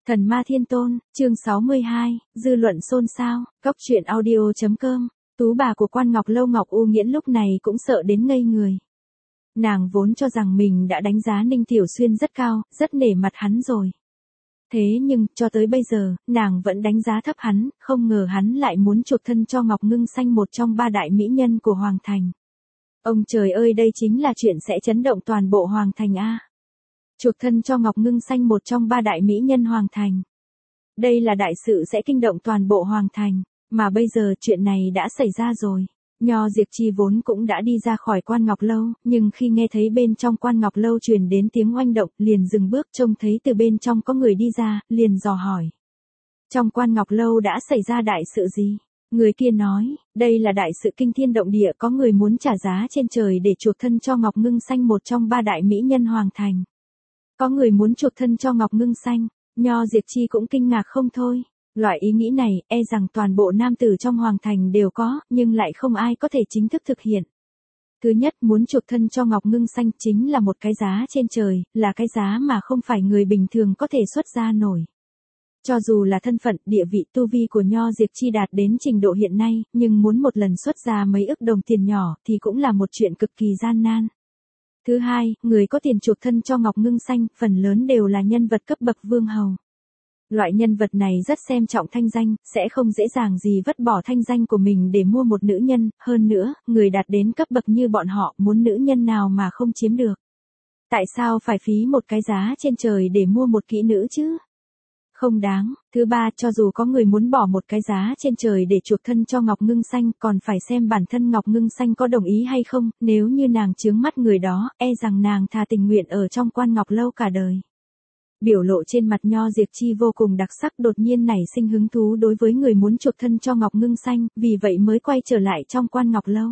Thần ma thiên tôn, chương 62, dư luận xôn xao, Cóc truyện audio.com, tú bà của Quan Ngọc Lâu Ngọc U Nghiễn lúc này cũng sợ đến ngây người. Nàng vốn cho rằng mình đã đánh giá Ninh Tiểu Xuyên rất cao, rất nể mặt hắn rồi. Thế nhưng, cho tới bây giờ, nàng vẫn đánh giá thấp hắn, không ngờ hắn lại muốn chuộc thân cho Ngọc Ngưng Xanh, một trong ba đại mỹ nhân của Hoàng Thành. Ông trời ơi, đây chính là chuyện sẽ chấn động toàn bộ Hoàng Thành a. Chuộc thân cho Ngọc Ngưng Xanh, một trong ba đại mỹ nhân Hoàng Thành. Đây là đại sự sẽ kinh động toàn bộ Hoàng Thành, mà bây giờ chuyện này đã xảy ra rồi. Nho Diệp Chi vốn cũng đã đi ra khỏi Quan Ngọc Lâu, nhưng khi nghe thấy bên trong Quan Ngọc Lâu truyền đến tiếng oanh động, liền dừng bước, trông thấy từ bên trong có người đi ra, liền dò hỏi. Trong Quan Ngọc Lâu đã xảy ra đại sự gì? Người kia nói, đây là đại sự kinh thiên động địa, có người muốn trả giá trên trời để chuộc thân cho Ngọc Ngưng Xanh, một trong ba đại mỹ nhân Hoàng Thành. Có người muốn chuộc thân cho Ngọc Ngưng Xanh, Nho Diệp Chi cũng kinh ngạc không thôi. Loại ý nghĩ này, e rằng toàn bộ nam tử trong Hoàng Thành đều có, nhưng lại không ai có thể chính thức thực hiện. Thứ nhất, muốn chuộc thân cho Ngọc Ngưng Xanh chính là một cái giá trên trời, là cái giá mà không phải người bình thường có thể xuất ra nổi. Cho dù là thân phận, địa vị, tu vi của Nho Diệp Chi đạt đến trình độ hiện nay, nhưng muốn một lần xuất ra mấy ức đồng tiền nhỏ thì cũng là một chuyện cực kỳ gian nan. Thứ hai, người có tiền chuộc thân cho Ngọc Ngưng Xanh, phần lớn đều là nhân vật cấp bậc vương hầu. Loại nhân vật này rất xem trọng thanh danh, sẽ không dễ dàng gì vứt bỏ thanh danh của mình để mua một nữ nhân, hơn nữa, người đạt đến cấp bậc như bọn họ muốn nữ nhân nào mà không chiếm được. Tại sao phải phí một cái giá trên trời để mua một kỹ nữ chứ? Không đáng. Thứ ba, cho dù có người muốn bỏ một cái giá trên trời để chuộc thân cho Ngọc Ngưng Xanh, còn phải xem bản thân Ngọc Ngưng Xanh có đồng ý hay không, nếu như nàng chướng mắt người đó, e rằng nàng thà tình nguyện ở trong Quan Ngọc Lâu cả đời. Biểu lộ trên mặt Nho Diệp Chi vô cùng đặc sắc, đột nhiên nảy sinh hứng thú đối với người muốn chuộc thân cho Ngọc Ngưng Xanh, vì vậy mới quay trở lại trong Quan Ngọc Lâu.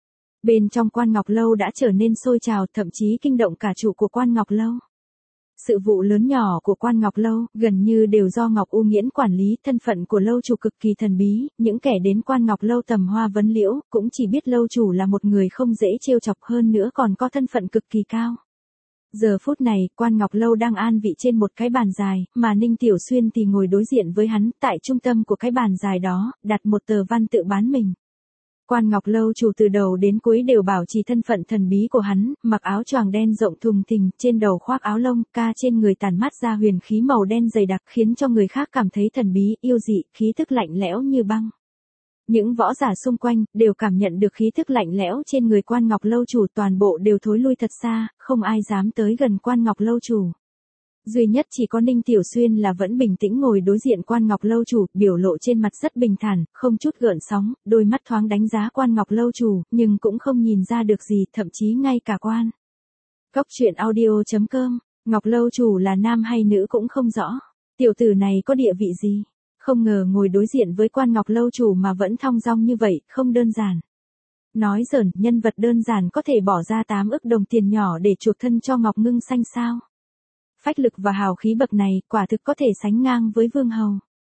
Bên trong Quan Ngọc Lâu đã trở nên sôi trào, thậm chí kinh động cả chủ của Quan Ngọc Lâu. Sự vụ lớn nhỏ của Quan Ngọc Lâu gần như đều do Ngọc U Nghiễn quản lý, thân phận của lâu chủ cực kỳ thần bí, những kẻ đến Quan Ngọc Lâu tầm hoa vấn liễu cũng chỉ biết lâu chủ là một người không dễ trêu chọc, hơn nữa còn có thân phận cực kỳ cao. Giờ phút này, Quan Ngọc Lâu đang an vị trên một cái bàn dài, mà Ninh Tiểu Xuyên thì ngồi đối diện với hắn, tại trung tâm của cái bàn dài đó, đặt một tờ văn tự bán mình. Quan Ngọc Lâu chủ từ đầu đến cuối đều bảo trì thân phận thần bí của hắn, mặc áo choàng đen rộng thùng thình, trên đầu khoác áo lông, ca trên người tản mát ra huyền khí màu đen dày đặc, khiến cho người khác cảm thấy thần bí, yêu dị, khí tức lạnh lẽo như băng. Những võ giả xung quanh đều cảm nhận được khí tức lạnh lẽo trên người Quan Ngọc Lâu chủ, toàn bộ đều thối lui thật xa, không ai dám tới gần Quan Ngọc Lâu chủ. Duy nhất chỉ có Ninh Tiểu Xuyên là vẫn bình tĩnh ngồi đối diện Quan Ngọc Lâu chủ, biểu lộ trên mặt rất bình thản, không chút gợn sóng, đôi mắt thoáng đánh giá Quan Ngọc Lâu chủ, nhưng cũng không nhìn ra được gì, thậm chí ngay cả Cóc truyện audio.com, Ngọc Lâu chủ là nam hay nữ cũng không rõ. Tiểu tử này có địa vị gì? Không ngờ ngồi đối diện với Quan Ngọc Lâu chủ mà vẫn thong dong như vậy, không đơn giản. Nói giỡn, nhân vật đơn giản có thể bỏ ra 8 ức đồng tiền nhỏ để chuộc thân cho Ngọc Ngưng Xanh sao? Phách lực và hào khí bậc này, quả thực có thể sánh ngang với vương hầu.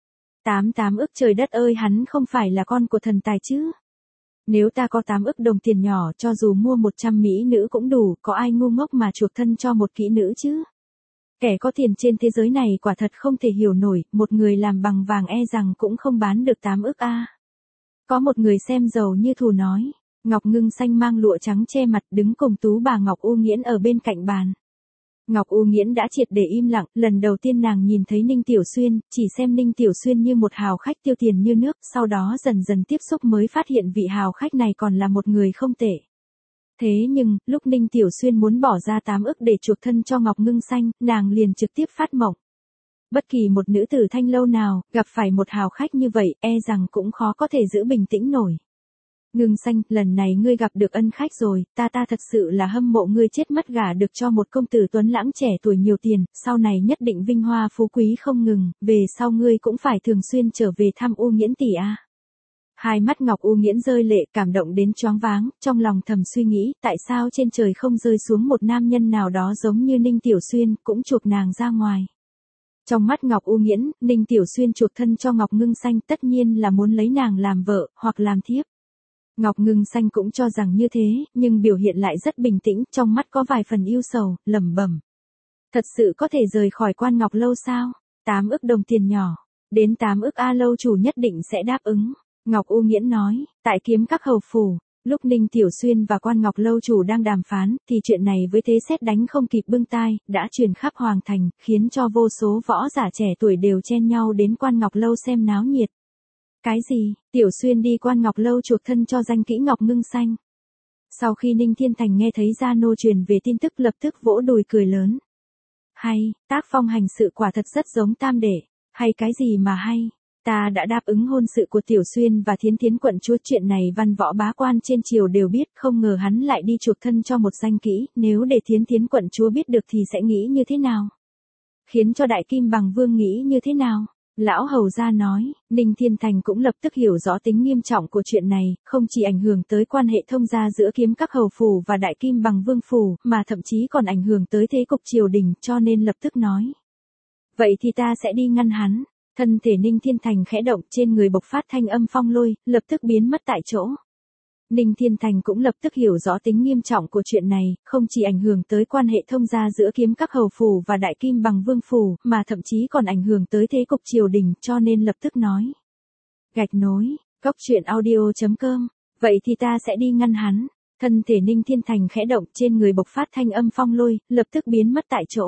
8 ức, trời đất ơi, hắn không phải là con của thần tài chứ? Nếu ta có 8 ức đồng tiền nhỏ, cho dù mua 100 mỹ nữ cũng đủ, có ai ngu ngốc mà chuộc thân cho một kỹ nữ chứ? Kẻ có tiền trên thế giới này quả thật không thể hiểu nổi, một người làm bằng vàng e rằng cũng không bán được 8 ức a. Có một người xem giàu như thù nói. Ngọc Ngưng Xanh mang lụa trắng che mặt, đứng cùng tú bà Ngọc U Nghiễn ở bên cạnh bàn. Ngọc U Nghiễn đã triệt để im lặng, lần đầu tiên nàng nhìn thấy Ninh Tiểu Xuyên, chỉ xem Ninh Tiểu Xuyên như một hào khách tiêu tiền như nước, sau đó dần dần tiếp xúc mới phát hiện vị hào khách này còn là một người không tệ. Thế nhưng, lúc Ninh Tiểu Xuyên muốn bỏ ra 8 ức để chuộc thân cho Ngọc Ngưng Xanh, nàng liền trực tiếp phát mộng. Bất kỳ một nữ tử Thanh Lâu nào, gặp phải một hào khách như vậy, e rằng cũng khó có thể giữ bình tĩnh nổi. Ngưng Xanh, lần này ngươi gặp được ân khách rồi, ta thật sự là hâm mộ ngươi chết mất gả được cho một công tử tuấn lãng trẻ tuổi nhiều tiền, sau này nhất định vinh hoa phú quý không ngừng, về sau ngươi cũng phải thường xuyên trở về thăm U Nghiễn tỷ a. Hai mắt Ngọc U Nghiễn rơi lệ, cảm động đến choáng váng, trong lòng thầm suy nghĩ, tại sao trên trời không rơi xuống một nam nhân nào đó giống như Ninh Tiểu Xuyên, cũng chuộc nàng ra ngoài. Trong mắt Ngọc U Nghiễn, Ninh Tiểu Xuyên chuộc thân cho Ngọc Ngưng Xanh tất nhiên là muốn lấy nàng làm vợ, hoặc làm thiếp. Ngọc Ngưng Xanh cũng cho rằng như thế, nhưng biểu hiện lại rất bình tĩnh, trong mắt có vài phần yêu sầu, lẩm bẩm. Thật sự có thể rời khỏi Quan Ngọc Lâu sao? 8 ức đồng tiền nhỏ. Đến 8 ức A lâu chủ nhất định sẽ đáp ứng. Ngọc U Nghiễn nói, tại Kiếm Các hầu phủ, lúc Ninh Tiểu Xuyên và Quan Ngọc lâu chủ đang đàm phán, thì chuyện này với thế sét đánh không kịp bưng tai, đã truyền khắp hoàng thành, khiến cho vô số võ giả trẻ tuổi đều chen nhau đến Quan Ngọc lâu xem náo nhiệt. Cái gì? Tiểu Xuyên đi Quan Ngọc lâu chuộc thân cho danh kỹ Ngọc Ngưng Xanh. Sau khi Ninh Thiên Thành nghe thấy Gia Nô truyền về tin tức lập tức vỗ đùi cười lớn. Hay, tác phong hành sự quả thật rất giống tam đệ. Hay cái gì mà hay? Ta đã đáp ứng hôn sự của Tiểu Xuyên và Thiến Thiến quận chúa, chuyện này văn võ bá quan trên triều đều biết, không ngờ hắn lại đi chuộc thân cho một danh kỹ, nếu để Thiến Thiến quận chúa biết được thì sẽ nghĩ như thế nào? Khiến cho Đại Kim Bằng Vương nghĩ như thế nào? Lão hầu gia nói, Ninh Thiên Thành cũng lập tức hiểu rõ tính nghiêm trọng của chuyện này, không chỉ ảnh hưởng tới quan hệ thông gia giữa Kiếm Các hầu phủ và Đại Kim Bằng Vương phủ, mà thậm chí còn ảnh hưởng tới thế cục triều đình, cho nên lập tức nói. Vậy thì ta sẽ đi ngăn hắn. Thân thể Ninh Thiên Thành khẽ động, trên người bộc phát thanh âm phong lôi, lập tức biến mất tại chỗ. Ninh Thiên Thành cũng lập tức hiểu rõ tính nghiêm trọng của chuyện này, không chỉ ảnh hưởng tới quan hệ thông gia giữa Kiếm Các hầu phủ và Đại Kim Bằng Vương phủ, mà thậm chí còn ảnh hưởng tới thế cục triều đình, cho nên lập tức nói. Gạch nối, coctruyện.audio.com, vậy thì ta sẽ đi ngăn hắn. Thân thể Ninh Thiên Thành khẽ động, trên người bộc phát thanh âm phong lôi, lập tức biến mất tại chỗ.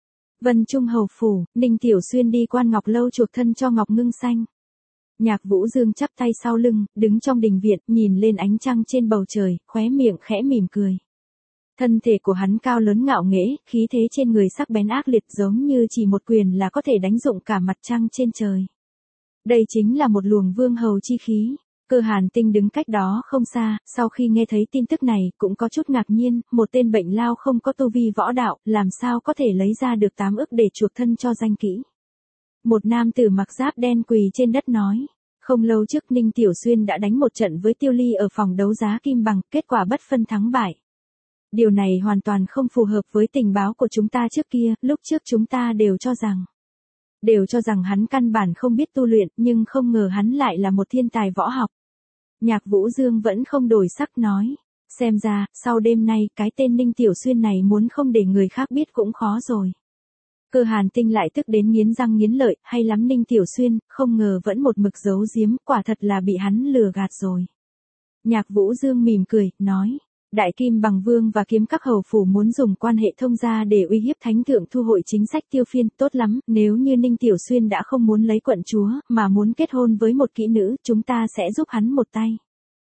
Vân Trung hầu phủ, Ninh Tiểu Xuyên đi Quan Ngọc lâu chuộc thân cho Ngọc Ngưng Xanh. Nhạc Vũ Dương chắp tay sau lưng, đứng trong đình viện, nhìn lên ánh trăng trên bầu trời, khóe miệng khẽ mỉm cười. Thân thể của hắn cao lớn ngạo nghễ, khí thế trên người sắc bén ác liệt, giống như chỉ một quyền là có thể đánh rụng cả mặt trăng trên trời. Đây chính là một luồng vương hầu chi khí. Cơ Hàn Tinh đứng cách đó không xa, sau khi nghe thấy tin tức này, cũng có chút ngạc nhiên, một tên bệnh lao không có tu vi võ đạo, làm sao có thể lấy ra được 8 ức để chuộc thân cho danh kỹ. Một nam tử mặc giáp đen quỳ trên đất nói, không lâu trước Ninh Tiểu Xuyên đã đánh một trận với Tiêu Ly ở phòng đấu giá Kim Bằng, kết quả bất phân thắng bại. Điều này hoàn toàn không phù hợp với tình báo của chúng ta trước kia, lúc trước chúng ta đều cho rằng hắn căn bản không biết tu luyện, nhưng không ngờ hắn lại là một thiên tài võ học. Nhạc Vũ Dương vẫn không đổi sắc nói, xem ra, sau đêm nay, cái tên Ninh Tiểu Xuyên này muốn không để người khác biết cũng khó rồi. Cơ Hàn Tinh lại tức đến nghiến răng nghiến lợi, hay lắm Ninh Tiểu Xuyên, không ngờ vẫn một mực giấu giếm, quả thật là bị hắn lừa gạt rồi. Nhạc Vũ Dương mỉm cười, nói, Đại Kim Bằng Vương và Kiếm Các hầu phủ muốn dùng quan hệ thông gia để uy hiếp thánh thượng thu hội chính sách tiêu phiên, tốt lắm, nếu như Ninh Tiểu Xuyên đã không muốn lấy quận chúa, mà muốn kết hôn với một kỹ nữ, chúng ta sẽ giúp hắn một tay.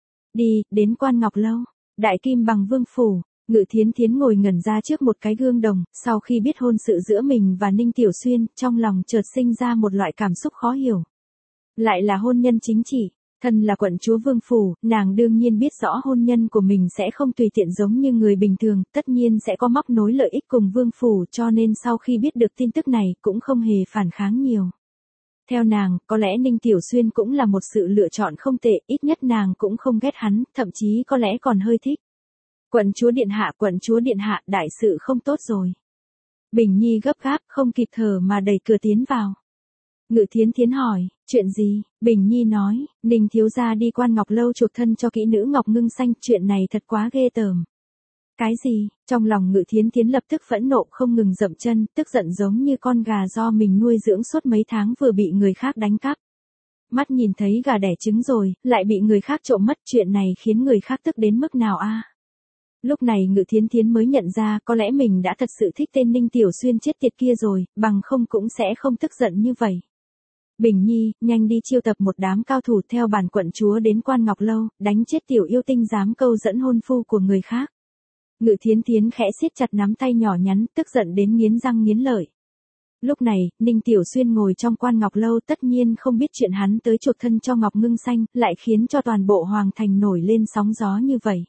Đi, đến Quan Ngọc lâu, Đại Kim Bằng Vương phủ. Ngự Thiến Thiến ngồi ngẩn ra trước một cái gương đồng, sau khi biết hôn sự giữa mình và Ninh Tiểu Xuyên, trong lòng chợt sinh ra một loại cảm xúc khó hiểu. Lại là hôn nhân chính trị, thân là quận chúa vương phủ, nàng đương nhiên biết rõ hôn nhân của mình sẽ không tùy tiện giống như người bình thường, tất nhiên sẽ có móc nối lợi ích cùng vương phủ, cho nên sau khi biết được tin tức này, cũng không hề phản kháng nhiều. Theo nàng, có lẽ Ninh Tiểu Xuyên cũng là một sự lựa chọn không tệ, ít nhất nàng cũng không ghét hắn, thậm chí có lẽ còn hơi thích. Quận chúa điện hạ, đại sự không tốt rồi. Bình Nhi gấp gáp, không kịp thở mà đẩy cửa tiến vào. Ngự Thiến Thiến hỏi, chuyện gì? Bình Nhi nói, Ninh thiếu gia đi Quan Ngọc lâu chuộc thân cho kỹ nữ Ngọc Ngưng Xanh, chuyện này thật quá ghê tởm. Cái gì? Trong lòng Ngự Thiến Thiến lập tức phẫn nộ không ngừng dậm chân, tức giận giống như con gà do mình nuôi dưỡng suốt mấy tháng vừa bị người khác đánh cắp. Mắt nhìn thấy gà đẻ trứng rồi, lại bị người khác trộm mất, chuyện này khiến người khác tức đến mức nào a? Lúc này Ngự Thiến Thiến mới nhận ra có lẽ mình đã thật sự thích tên Ninh Tiểu Xuyên chết tiệt kia rồi, bằng không cũng sẽ không tức giận như vậy. Bình Nhi, nhanh đi chiêu tập một đám cao thủ theo bản quận chúa đến Quan Ngọc lâu, đánh chết tiểu yêu tinh dám câu dẫn hôn phu của người khác. Ngự Thiến Thiến khẽ siết chặt nắm tay nhỏ nhắn, tức giận đến nghiến răng nghiến lợi. Lúc này, Ninh Tiểu Xuyên ngồi trong Quan Ngọc lâu tất nhiên không biết chuyện hắn tới chuộc thân cho Ngọc Ngưng Xanh, lại khiến cho toàn bộ hoàng thành nổi lên sóng gió như vậy.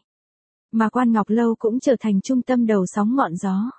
Mà Quan Ngọc lâu cũng trở thành trung tâm đầu sóng ngọn gió.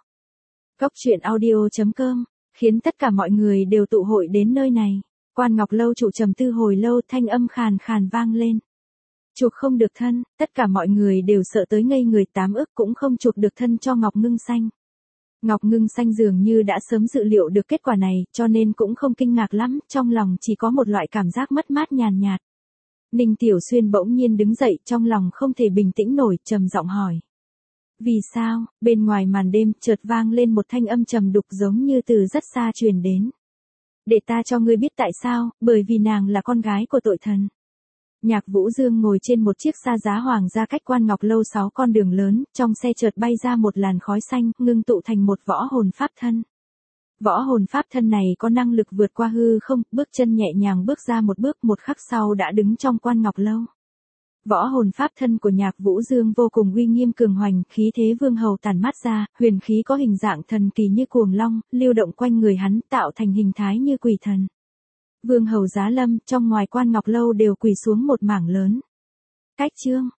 Coctruyện.audio.com, khiến tất cả mọi người đều tụ hội đến nơi này. Quan Ngọc lâu chủ trầm tư hồi lâu, thanh âm khàn khàn vang lên. Chuộc không được thân, tất cả mọi người đều sợ tới ngây người, 8 ức cũng không chuộc được thân cho Ngọc Ngưng Xanh. Ngọc Ngưng Xanh dường như đã sớm dự liệu được kết quả này, cho nên cũng không kinh ngạc lắm, trong lòng chỉ có một loại cảm giác mất mát nhàn nhạt. Ninh Tiểu Xuyên bỗng nhiên đứng dậy, trong lòng không thể bình tĩnh nổi, trầm giọng hỏi. Vì sao? Bên ngoài màn đêm chợt vang lên một thanh âm trầm đục giống như từ rất xa truyền đến. Để ta cho ngươi biết tại sao, bởi vì nàng là con gái của tội thần. Nhạc Vũ Dương ngồi trên một chiếc xa giá hoàng gia cách Quan Ngọc Lâu 6 con đường lớn, trong xe chợt bay ra một làn khói xanh, ngưng tụ thành một võ hồn pháp thân. Võ hồn pháp thân này có năng lực vượt qua hư không, bước chân nhẹ nhàng bước ra một bước, một khắc sau đã đứng trong Quan Ngọc Lâu. Võ hồn pháp thân của Nhạc Vũ Dương vô cùng uy nghiêm cường hoành, khí thế vương hầu tản mát ra, huyền khí có hình dạng thần kỳ như cuồng long, lưu động quanh người hắn, tạo thành hình thái như quỷ thần. Vương hầu giá lâm, trong ngoài Quan Ngọc Lâu đều quỳ xuống một mảng lớn. Cách chương